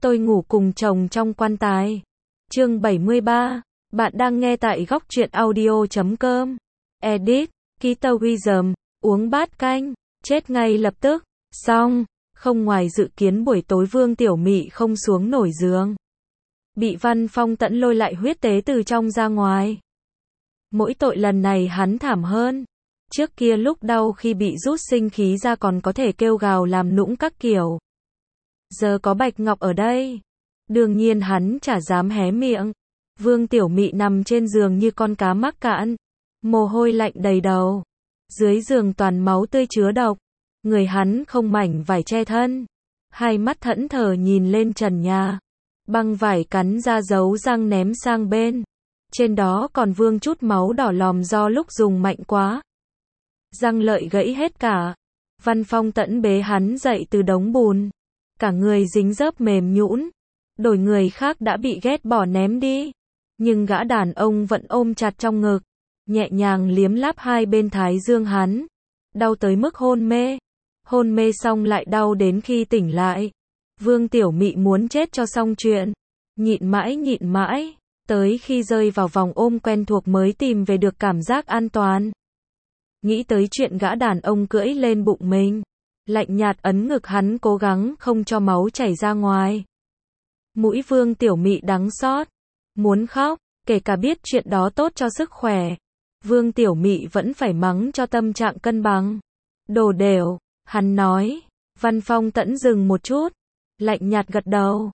Tôi ngủ cùng chồng trong quan tài. Chương 73. Bạn đang nghe tại góc truyện audio.com. Edit. Kita Wisdom. Uống bát canh. Chết ngay lập tức. Xong. Không ngoài dự kiến buổi tối Vương Tiểu Mị không xuống nổi giường. Bị Văn Phong Tẫn lôi lại huyết tế từ trong ra ngoài. Mỗi tội lần này hắn thảm hơn. Trước kia lúc đau khi bị rút sinh khí ra còn có thể kêu gào làm nũng các kiểu. Giờ có Bạch Ngọc ở đây. Đương nhiên hắn chả dám hé miệng. Vương Tiểu Mị nằm trên giường như con cá mắc cạn. Mồ hôi lạnh đầy đầu. Dưới giường toàn máu tươi chứa độc. Người hắn không mảnh vải che thân. Hai mắt thẫn thờ nhìn lên trần nhà. Băng vải cắn ra dấu răng ném sang bên. Trên đó còn vương chút máu đỏ lòm do lúc dùng mạnh quá. Răng lợi gãy hết cả. Văn Phong Tẫn bế hắn dậy từ đống bùn. Cả người dính dớp mềm nhũn. Đổi người khác đã bị ghét bỏ ném đi. Nhưng gã đàn ông vẫn ôm chặt trong ngực. Nhẹ nhàng liếm láp hai bên thái dương hắn. Đau tới mức hôn mê. Hôn mê xong lại đau đến khi tỉnh lại. Vương Tiểu Mị muốn chết cho xong chuyện. Nhịn mãi. Tới khi rơi vào vòng ôm quen thuộc mới tìm về được cảm giác an toàn. Nghĩ tới chuyện gã đàn ông cưỡi lên bụng mình. Lạnh nhạt ấn ngực hắn cố gắng không cho máu chảy ra ngoài. Mũi Vương Tiểu Mị đắng xót. Muốn khóc, kể cả biết chuyện đó tốt cho sức khỏe. Vương Tiểu Mị vẫn phải mắng cho tâm trạng cân bằng. Đồ đều, hắn nói. Văn Phong Tẫn dừng một chút. Lạnh nhạt gật đầu.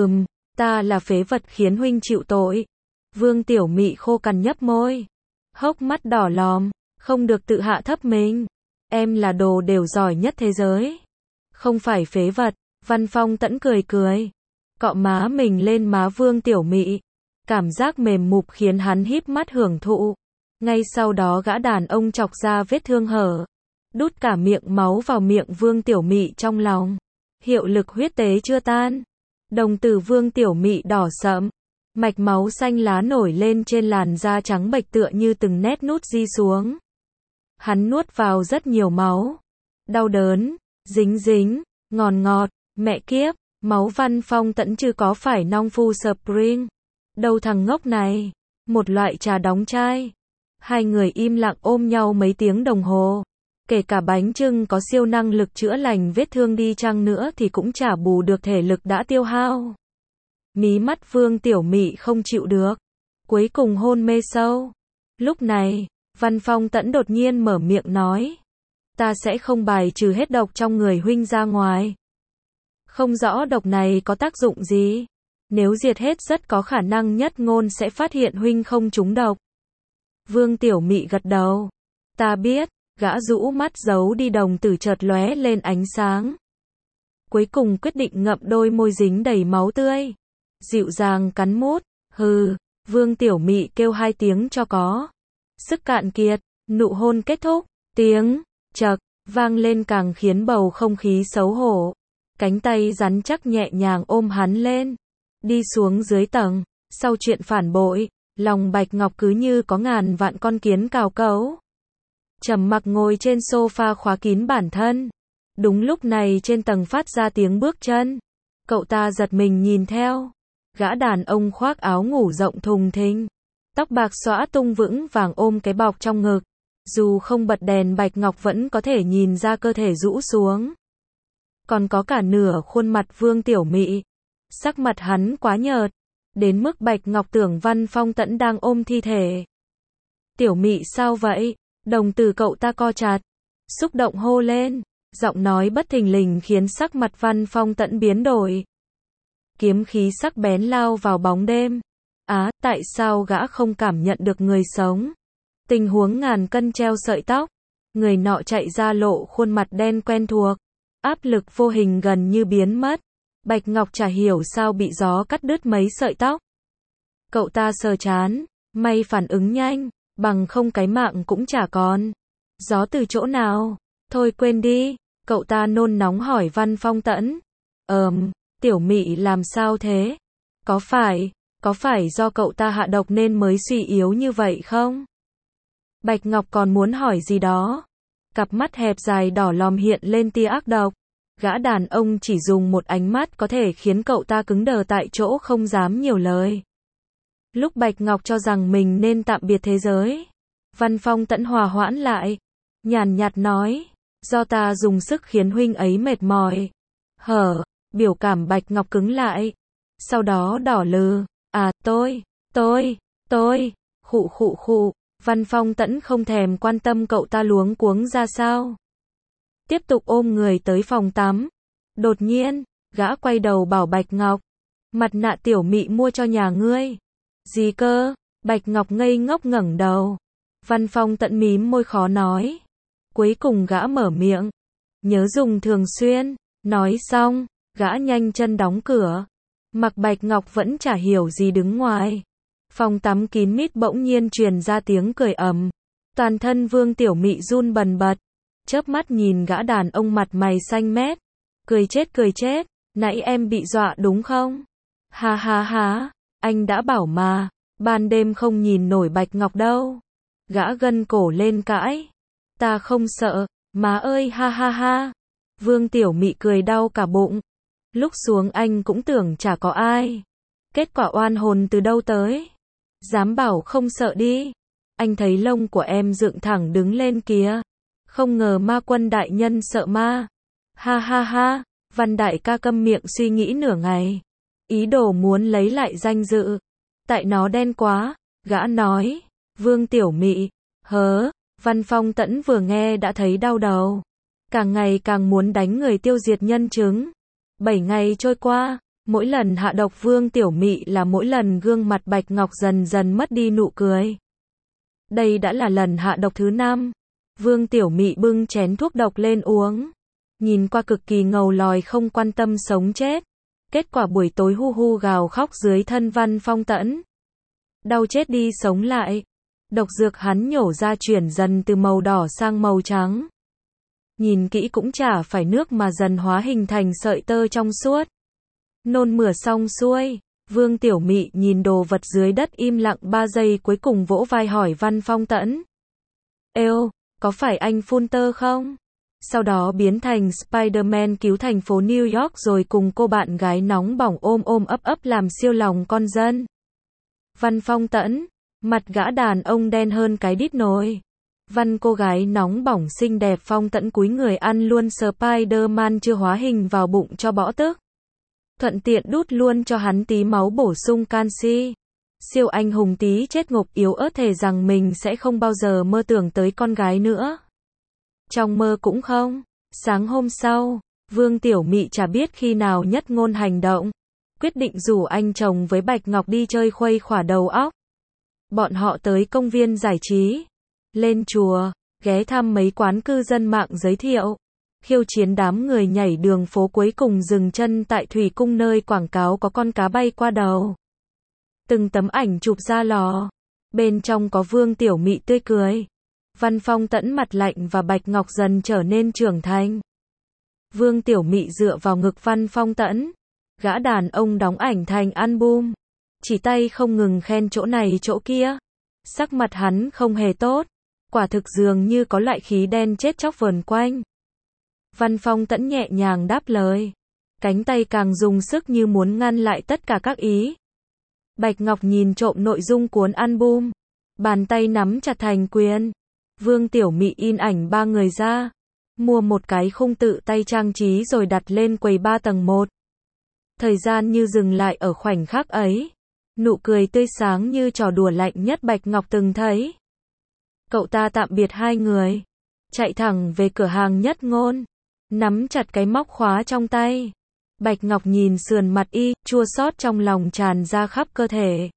Ta là phế vật khiến huynh chịu tội. Vương Tiểu Mị khô cằn nhấp môi. Hốc mắt đỏ lòm. Không được tự hạ thấp mình. Em là đồ đều giỏi nhất thế giới. Không phải phế vật. Văn Phong Tẫn cười. Cọ má mình lên má Vương Tiểu Mị. Cảm giác mềm mụp khiến hắn híp mắt hưởng thụ. Ngay sau đó gã đàn ông chọc ra vết thương hở. Đút cả miệng máu vào miệng Vương Tiểu Mị trong lòng. Hiệu lực huyết tế chưa tan. Đồng tử Vương Tiểu Mị đỏ sẫm. Mạch máu xanh lá nổi lên trên làn da trắng bệch tựa như từng nét nút di xuống. Hắn nuốt vào rất nhiều máu. Đau đớn, dính, ngọt, mẹ kiếp, máu Văn Phong Tẫn chứ có phải Nong Phu Spring. Đâu thằng ngốc này, một loại trà đóng chai. Hai người im lặng ôm nhau mấy tiếng đồng hồ. Kể cả bánh chưng có siêu năng lực chữa lành vết thương đi chăng nữa thì cũng chả bù được thể lực đã tiêu hao. Mí mắt Vương Tiểu Mị không chịu được. Cuối cùng hôn mê sâu. Lúc này, Văn Phong Tẫn đột nhiên mở miệng nói. Ta sẽ không bài trừ hết độc trong người huynh ra ngoài. Không rõ độc này có tác dụng gì. Nếu diệt hết rất có khả năng Nhất Ngôn sẽ phát hiện huynh không trúng độc. Vương Tiểu Mị gật đầu. Ta biết. Gã rũ mắt giấu đi đồng tử chợt lóe lên ánh sáng. Cuối cùng quyết định ngậm đôi môi dính đầy máu tươi. Dịu dàng cắn mút. Hừ. Vương Tiểu Mị kêu hai tiếng cho có. Sức cạn kiệt. Nụ hôn kết thúc. Tiếng chậc vang lên càng khiến bầu không khí xấu hổ. Cánh tay rắn chắc nhẹ nhàng ôm hắn lên. Đi xuống dưới tầng. Sau chuyện phản bội, lòng Bạch Ngọc cứ như có ngàn vạn con kiến cào cấu. Trầm mặc ngồi trên sofa khóa kín bản thân. Đúng lúc này trên tầng phát ra tiếng bước chân. Cậu ta giật mình nhìn theo. Gã đàn ông khoác áo ngủ rộng thùng thình. Tóc bạc xõa tung vững vàng ôm cái bọc trong ngực. Dù không bật đèn Bạch Ngọc vẫn có thể nhìn ra cơ thể rũ xuống. Còn có cả nửa khuôn mặt Vương Tiểu Mị. Sắc mặt hắn quá nhợt. Đến mức Bạch Ngọc tưởng Văn Phong Tẫn đang ôm thi thể. Tiểu Mị sao vậy? Đồng tử cậu ta co chặt. Xúc động hô lên. Giọng nói bất thình lình khiến sắc mặt Văn Phong Tẫn biến đổi. Kiếm khí sắc bén lao vào bóng đêm. Tại sao gã không cảm nhận được người sống? Tình huống ngàn cân treo sợi tóc. Người nọ chạy ra lộ khuôn mặt đen quen thuộc. Áp lực vô hình gần như biến mất. Bạch Ngọc chả hiểu sao bị gió cắt đứt mấy sợi tóc. Cậu ta sờ trán. May phản ứng nhanh. Bằng không cái mạng cũng chả còn. Gió từ chỗ nào? Thôi quên đi. Cậu ta nôn nóng hỏi Văn Phong Tẫn. Tiểu Mị làm sao thế? Có phải do cậu ta hạ độc nên mới suy yếu như vậy không? Bạch Ngọc còn muốn hỏi gì đó. Cặp mắt hẹp dài đỏ lòm hiện lên tia ác độc. Gã đàn ông chỉ dùng một ánh mắt có thể khiến cậu ta cứng đờ tại chỗ không dám nhiều lời. Lúc Bạch Ngọc cho rằng mình nên tạm biệt thế giới, Văn Phong Tẫn hòa hoãn lại, nhàn nhạt nói, do ta dùng sức khiến huynh ấy mệt mỏi. Biểu cảm Bạch Ngọc cứng lại, sau đó đỏ lừ, tôi, khụ. Văn Phong Tẫn không thèm quan tâm cậu ta luống cuống ra sao. Tiếp tục ôm người tới phòng tắm. Đột nhiên, gã quay đầu bảo Bạch Ngọc, mặt nạ tiểu mị mua cho nhà ngươi. Gì cơ? Bạch Ngọc ngây ngốc ngẩng đầu. Văn Phong Tẫn mím môi khó nói. Cuối cùng gã mở miệng, nhớ dùng thường xuyên. Nói xong, gã nhanh chân đóng cửa. Mặc Bạch Ngọc vẫn chả hiểu gì đứng ngoài. Phòng tắm kín mít bỗng nhiên truyền ra tiếng cười ầm. Toàn thân Vương Tiểu Mị run bần bật, chớp mắt nhìn gã đàn ông mặt mày xanh mét. Cười chết, nãy em bị dọa đúng không? Ha, anh đã bảo mà, ban đêm không nhìn nổi Bạch Ngọc đâu. Gã gân cổ lên cãi. Ta không sợ, má ơi ha. Vương Tiểu Mị cười đau cả bụng. Lúc xuống anh cũng tưởng chả có ai. Kết quả oan hồn từ đâu tới? Dám bảo không sợ đi. Anh thấy lông của em dựng thẳng đứng lên kìa. Không ngờ ma quân đại nhân sợ ma. Ha, Văn đại ca câm miệng suy nghĩ nửa ngày. Ý đồ muốn lấy lại danh dự. Tại nó đen quá, gã nói. Vương Tiểu Mị, Văn Phong Tẫn vừa nghe đã thấy đau đầu. Càng ngày càng muốn đánh người tiêu diệt nhân chứng. 7 ngày trôi qua, mỗi lần hạ độc Vương Tiểu Mị là mỗi lần gương mặt Bạch Ngọc dần dần mất đi nụ cười. Đây đã là lần hạ độc thứ 5. Vương Tiểu Mị bưng chén thuốc độc lên uống. Nhìn qua cực kỳ ngầu lòi không quan tâm sống chết. Kết quả buổi tối hu gào khóc dưới thân Văn Phong Tẫn. Đau chết đi sống lại. Độc dược hắn nhổ ra chuyển dần từ màu đỏ sang màu trắng. Nhìn kỹ cũng chả phải nước mà dần hóa hình thành sợi tơ trong suốt. Nôn mửa xong xuôi, Vương Tiểu Mị nhìn đồ vật dưới đất im lặng 3 giây cuối cùng vỗ vai hỏi Văn Phong Tẫn. Êu, có phải anh phun tơ không? Sau đó biến thành Spider-Man cứu thành phố New York rồi cùng cô bạn gái nóng bỏng ôm ấp làm siêu lòng con dân. Văn Phong Tẫn, mặt gã đàn ông đen hơn cái đít nồi. Văn cô gái nóng bỏng xinh đẹp Phong Tẫn cúi người ăn luôn Spider-Man chưa hóa hình vào bụng cho bỏ tức. Thuận tiện đút luôn cho hắn tí máu bổ sung canxi. Siêu anh hùng tí chết ngục yếu ớt thề rằng mình sẽ không bao giờ mơ tưởng tới con gái nữa. Trong mơ cũng không. Sáng hôm sau, Vương Tiểu Mị chả biết khi nào nhất ngôn hành động. Quyết định rủ anh chồng với Bạch Ngọc đi chơi khuây khỏa đầu óc. Bọn họ tới công viên giải trí. Lên chùa, ghé thăm mấy quán cư dân mạng giới thiệu. Khiêu chiến đám người nhảy đường phố cuối cùng dừng chân tại thủy cung nơi quảng cáo có con cá bay qua đầu. Từng tấm ảnh chụp ra lò. Bên trong có Vương Tiểu Mị tươi cười. Văn Phong Tẫn mặt lạnh và Bạch Ngọc dần trở nên trưởng thành. Vương Tiểu Mị dựa vào ngực Văn Phong Tẫn. Gã đàn ông đóng ảnh thành album. Chỉ tay không ngừng khen chỗ này chỗ kia. Sắc mặt hắn không hề tốt. Quả thực dường như có loại khí đen chết chóc vờn quanh. Văn Phong Tẫn nhẹ nhàng đáp lời. Cánh tay càng dùng sức như muốn ngăn lại tất cả các ý. Bạch Ngọc nhìn trộm nội dung cuốn album. Bàn tay nắm chặt thành quyền. Vương Tiểu Mị in ảnh 3 người ra. Mua một cái khung tự tay trang trí rồi đặt lên quầy 3 tầng 1. Thời gian như dừng lại ở khoảnh khắc ấy. Nụ cười tươi sáng như trò đùa lạnh nhất Bạch Ngọc từng thấy. Cậu ta tạm biệt 2 người. Chạy thẳng về cửa hàng Nhất Ngôn. Nắm chặt cái móc khóa trong tay. Bạch Ngọc nhìn sườn mặt y, chua xót trong lòng tràn ra khắp cơ thể.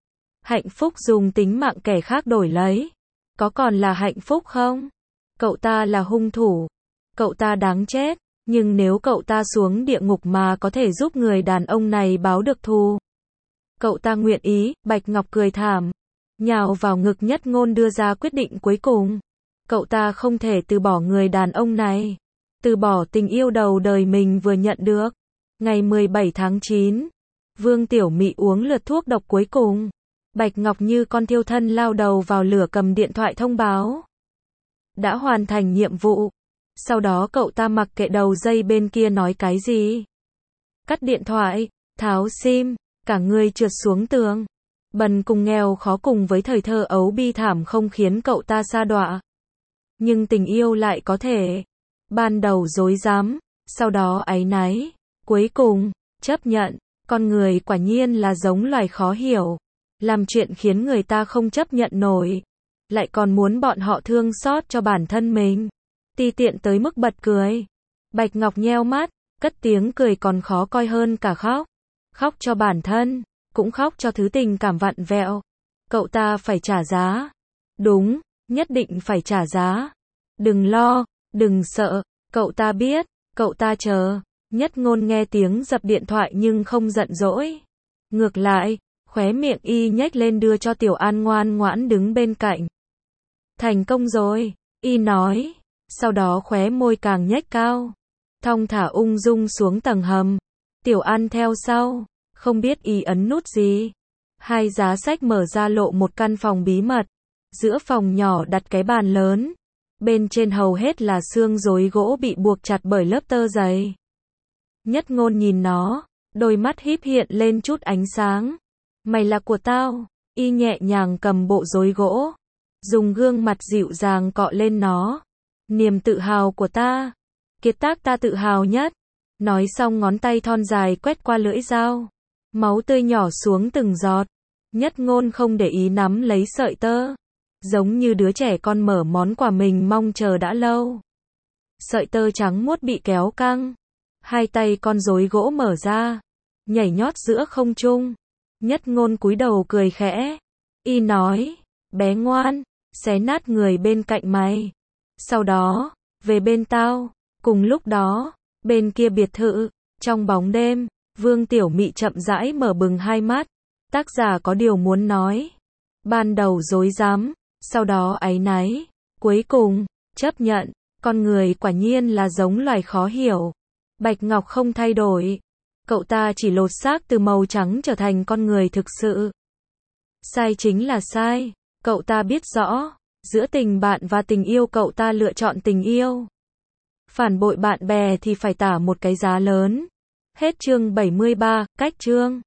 Hạnh phúc dùng tính mạng kẻ khác đổi lấy. Có còn là hạnh phúc không? Cậu ta là hung thủ. Cậu ta đáng chết. Nhưng nếu cậu ta xuống địa ngục mà có thể giúp người đàn ông này báo được thù. Cậu ta nguyện ý, Bạch Ngọc cười thảm. Nhào vào ngực Nhất Ngôn đưa ra quyết định cuối cùng. Cậu ta không thể từ bỏ người đàn ông này. Từ bỏ tình yêu đầu đời mình vừa nhận được. Ngày 17 tháng 9, Vương Tiểu Mị uống lượt thuốc độc cuối cùng. Bạch Ngọc như con thiêu thân lao đầu vào lửa cầm điện thoại thông báo. Đã hoàn thành nhiệm vụ. Sau đó cậu ta mặc kệ đầu dây bên kia nói cái gì. Cắt điện thoại, tháo sim, cả người trượt xuống tường. Bần cùng nghèo khó cùng với thời thơ ấu bi thảm không khiến cậu ta sa đọa. Nhưng tình yêu lại có thể. Ban đầu dối dám, sau đó áy náy, cuối cùng, chấp nhận. Con người quả nhiên là giống loài khó hiểu. Làm chuyện khiến người ta không chấp nhận nổi. Lại còn muốn bọn họ thương xót cho bản thân mình. Ti tiện tới mức bật cười. Bạch Ngọc nheo mắt, cất tiếng cười còn khó coi hơn cả khóc. Khóc cho bản thân, cũng khóc cho thứ tình cảm vặn vẹo. Cậu ta phải trả giá. Đúng, nhất định phải trả giá. Đừng lo, đừng sợ, cậu ta biết, cậu ta chờ. Nhất Ngôn nghe tiếng dập điện thoại nhưng không giận dỗi. Ngược lại, khóe miệng y nhếch lên đưa cho Tiểu An ngoan ngoãn đứng bên cạnh. Thành công rồi, y nói. Sau đó khóe môi càng nhếch cao. Thong thả ung dung xuống tầng hầm. Tiểu An theo sau, không biết y ấn nút gì. Hai giá sách mở ra lộ một căn phòng bí mật. Giữa phòng nhỏ đặt cái bàn lớn. Bên trên hầu hết là xương rối gỗ bị buộc chặt bởi lớp tơ dày. Nhất Ngôn nhìn nó, đôi mắt híp hiện lên chút ánh sáng. Mày là của tao. Y nhẹ nhàng cầm bộ rối gỗ, dùng gương mặt dịu dàng cọ lên nó. Niềm tự hào của ta. Kiệt tác ta tự hào nhất. Nói xong ngón tay thon dài quét qua lưỡi dao. Máu tươi nhỏ xuống từng giọt. Nhất Ngôn không để ý nắm lấy sợi tơ. Giống như đứa trẻ con mở món quà mình mong chờ đã lâu. Sợi tơ trắng muốt bị kéo căng. Hai tay con rối gỗ mở ra. Nhảy nhót giữa không trung. Nhất Ngôn cúi đầu cười khẽ. Y nói, bé ngoan, xé nát người bên cạnh mày. Sau đó, về bên tao. Cùng lúc đó, bên kia biệt thự, trong bóng đêm, Vương Tiểu Mị chậm rãi mở bừng hai mắt. Tác giả có điều muốn nói. Ban đầu dối dám, sau đó áy náy, cuối cùng, chấp nhận. Con người quả nhiên là giống loài khó hiểu. Bạch Ngọc không thay đổi. Cậu ta chỉ lột xác từ màu trắng trở thành con người thực sự. Sai chính là sai. Cậu ta biết rõ. Giữa tình bạn và tình yêu cậu ta lựa chọn tình yêu. Phản bội bạn bè thì phải trả một cái giá lớn. Hết chương 73, cách chương.